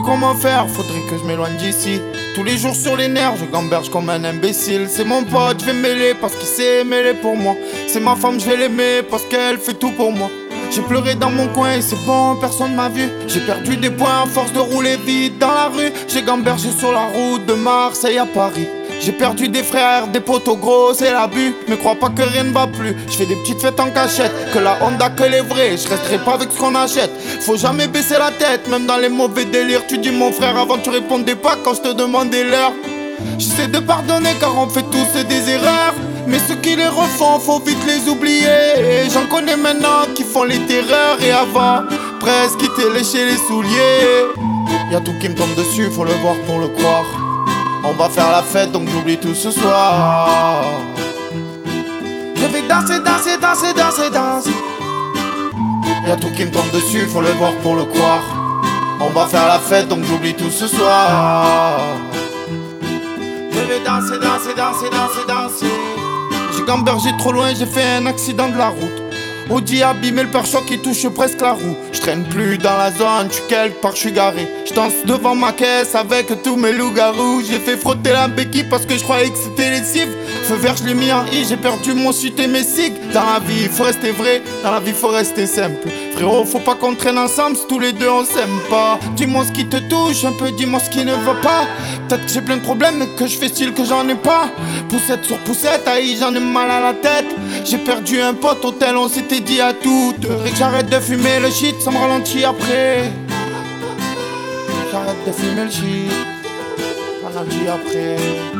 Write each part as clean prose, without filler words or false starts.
comment faire, faudrait que je m'éloigne d'ici. Tous les jours sur les nerfs, je gamberge comme un imbécile. C'est mon pote, je vais mêler parce qu'il s'est mêlé pour moi. C'est ma femme, je vais l'aimer parce qu'elle fait tout pour moi. J'ai pleuré dans mon coin et c'est bon, personne m'a vu. J'ai perdu des points à force de rouler vite dans la rue. J'ai gambergé sur la route de Marseille à Paris. J'ai perdu des frères, des potos gros, c'est l'abus. Mais crois pas que rien ne va plus. Je fais des petites fêtes en cachette. Que la Honda que les vrais. Je resterai pas avec ce qu'on achète. Faut jamais baisser la tête, même dans les mauvais délires. Tu dis mon frère avant tu répondais pas quand je te demandais l'heure. J'essaie de pardonner car on fait tous des erreurs. Mais ceux qui les refont, faut vite les oublier. J'en connais maintenant qui font les terreurs. Et avant, presque qui t'ai léché les souliers. Y'a tout qui me tombe dessus, faut le voir pour le croire. On va faire la fête donc j'oublie tout ce soir. Je vais danser, danser, danser, danser, danser. Y'a tout qui me tombe dessus, faut le voir pour le croire. On va faire la fête donc j'oublie tout ce soir. Je vais danser, danser, danser, danser, danser. J'ai gambergé trop loin, j'ai fait un accident de la route. Audi abîmé, le pare-choc qui touche presque la roue. Je traîne plus dans la zone, je suis quelque part, je suis garé. Je danse devant ma caisse avec tous mes loups-garous. J'ai fait frotter la béquille parce que je croyais que c'était lessive. Feu vert, je l'ai mis en I, j'ai perdu mon sud et mes cigs. Dans la vie, faut rester vrai, dans la vie, faut rester simple. Frérot, faut pas qu'on traîne ensemble si tous les deux on s'aime pas. Dis-moi ce qui te touche, un peu dis-moi ce qui ne va pas. Peut-être que j'ai plein de problèmes mais que je fais style que j'en ai pas. Poussette sur poussette, aïe, j'en ai mal à la tête. J'ai perdu un pote au tel, on s'était dit à toutes. Faudrait que j'arrête de fumer le shit, ça me ralentit après. J'arrête de fumer le shit, ralentit après.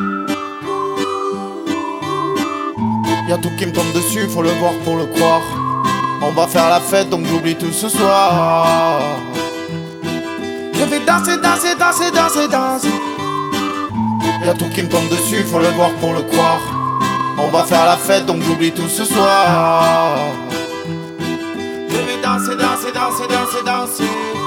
Y'a tout qui me tombe dessus, faut le voir pour le croire. On va faire la fête donc j'oublie tout ce soir. Je vais danser, danser, danser, danser, danser. Y'a tout qui me tombe dessus, faut le voir pour le croire. On va faire la fête donc j'oublie tout ce soir. Je vais danser, danser, danser, danser, danser.